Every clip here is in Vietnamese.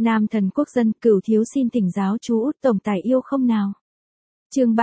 Nam thần quốc dân, Cửu thiếu xin thỉnh giáo chú Út tổng tài yêu không nào. Chương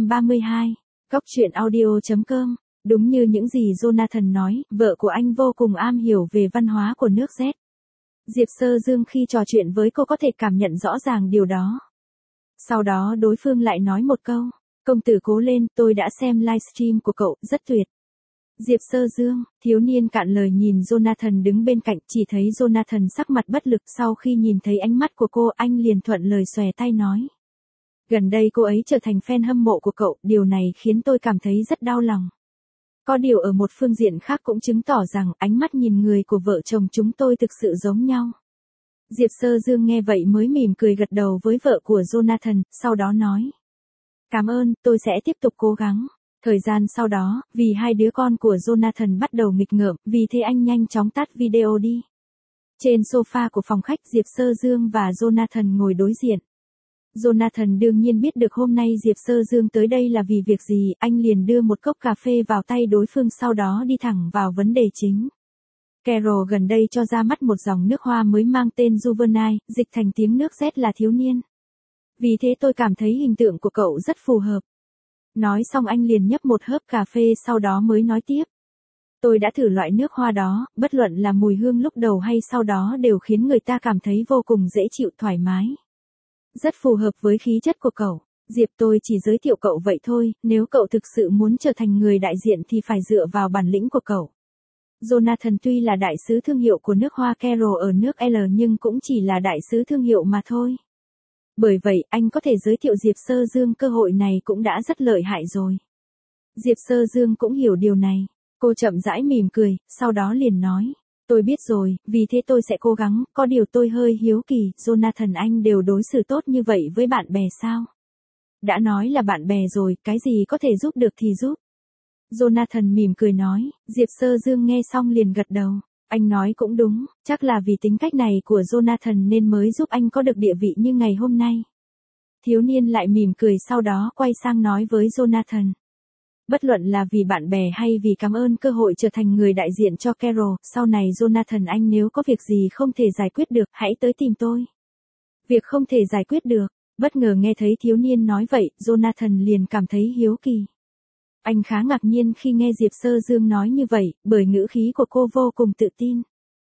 332. Cóc truyện audio.com. Đúng như những gì Jonathan nói, vợ của anh vô cùng am hiểu về văn hóa của nước Z. Diệp Sơ Dương khi trò chuyện với cô có thể cảm nhận rõ ràng điều đó. Sau đó đối phương lại nói một câu, công tử cố lên, tôi đã xem livestream của cậu, rất tuyệt. Diệp Sơ Dương, thiếu niên cạn lời nhìn Jonathan đứng bên cạnh, chỉ thấy Jonathan sắc mặt bất lực. Sau khi nhìn thấy ánh mắt của cô, anh liền thuận lời xòe tay nói. Gần đây cô ấy trở thành fan hâm mộ của cậu, điều này khiến tôi cảm thấy rất đau lòng. Có điều ở một phương diện khác cũng chứng tỏ rằng ánh mắt nhìn người của vợ chồng chúng tôi thực sự giống nhau. Diệp Sơ Dương nghe vậy mới mỉm cười gật đầu với vợ của Jonathan, sau đó nói. Cảm ơn, tôi sẽ tiếp tục cố gắng. Thời gian sau đó, vì hai đứa con của Jonathan bắt đầu nghịch ngợm, vì thế anh nhanh chóng tắt video đi. Trên sofa của phòng khách, Diệp Sơ Dương và Jonathan ngồi đối diện. Jonathan đương nhiên biết được hôm nay Diệp Sơ Dương tới đây là vì việc gì, anh liền đưa một cốc cà phê vào tay đối phương, sau đó đi thẳng vào vấn đề chính. Carol gần đây cho ra mắt một dòng nước hoa mới mang tên Juvenile, dịch thành tiếng nước Z là thiếu niên. Vì thế tôi cảm thấy hình tượng của cậu rất phù hợp. Nói xong anh liền nhấp một hớp cà phê, sau đó mới nói tiếp. Tôi đã thử loại nước hoa đó, bất luận là mùi hương lúc đầu hay sau đó đều khiến người ta cảm thấy vô cùng dễ chịu, thoải mái. Rất phù hợp với khí chất của cậu. Diệp, tôi chỉ giới thiệu cậu vậy thôi, nếu cậu thực sự muốn trở thành người đại diện thì phải dựa vào bản lĩnh của cậu. Jonathan tuy là đại sứ thương hiệu của nước hoa Carol ở nước L nhưng cũng chỉ là đại sứ thương hiệu mà thôi. Bởi vậy, anh có thể giới thiệu Diệp Sơ Dương, cơ hội này cũng đã rất lợi hại rồi. Diệp Sơ Dương cũng hiểu điều này. Cô chậm rãi mỉm cười, sau đó liền nói. Tôi biết rồi, vì thế tôi sẽ cố gắng, có điều tôi hơi hiếu kỳ, Jonathan anh đều đối xử tốt như vậy với bạn bè sao? Đã nói là bạn bè rồi, cái gì có thể giúp được thì giúp. Jonathan mỉm cười nói, Diệp Sơ Dương nghe xong liền gật đầu. Anh nói cũng đúng, chắc là vì tính cách này của Jonathan nên mới giúp anh có được địa vị như ngày hôm nay. Thiếu niên lại mỉm cười, sau đó quay sang nói với Jonathan. Bất luận là vì bạn bè hay vì cảm ơn cơ hội trở thành người đại diện cho Carol, sau này Jonathan anh nếu có việc gì không thể giải quyết được, hãy tới tìm tôi. Việc không thể giải quyết được, bất ngờ nghe thấy thiếu niên nói vậy, Jonathan liền cảm thấy hiếu kỳ. Anh khá ngạc nhiên khi nghe Diệp Sơ Dương nói như vậy, bởi ngữ khí của cô vô cùng tự tin.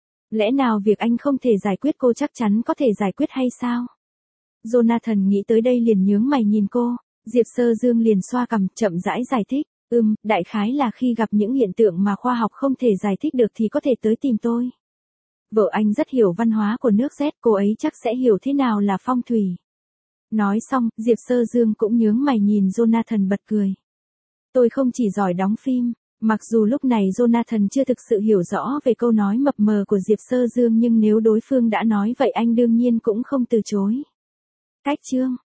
Lẽ nào việc anh không thể giải quyết cô chắc chắn có thể giải quyết hay sao? Jonathan nghĩ tới đây liền nhướng mày nhìn cô. Diệp Sơ Dương liền xoa cằm, chậm rãi giải thích. Đại khái là khi gặp những hiện tượng mà khoa học không thể giải thích được thì có thể tới tìm tôi. Vợ anh rất hiểu văn hóa của nước Z, cô ấy chắc sẽ hiểu thế nào là phong thủy. Nói xong, Diệp Sơ Dương cũng nhướng mày nhìn Jonathan bật cười. Tôi không chỉ giỏi đóng phim, mặc dù lúc này Jonathan chưa thực sự hiểu rõ về câu nói mập mờ của Diệp Sơ Dương nhưng nếu đối phương đã nói vậy anh đương nhiên cũng không từ chối. Cách chương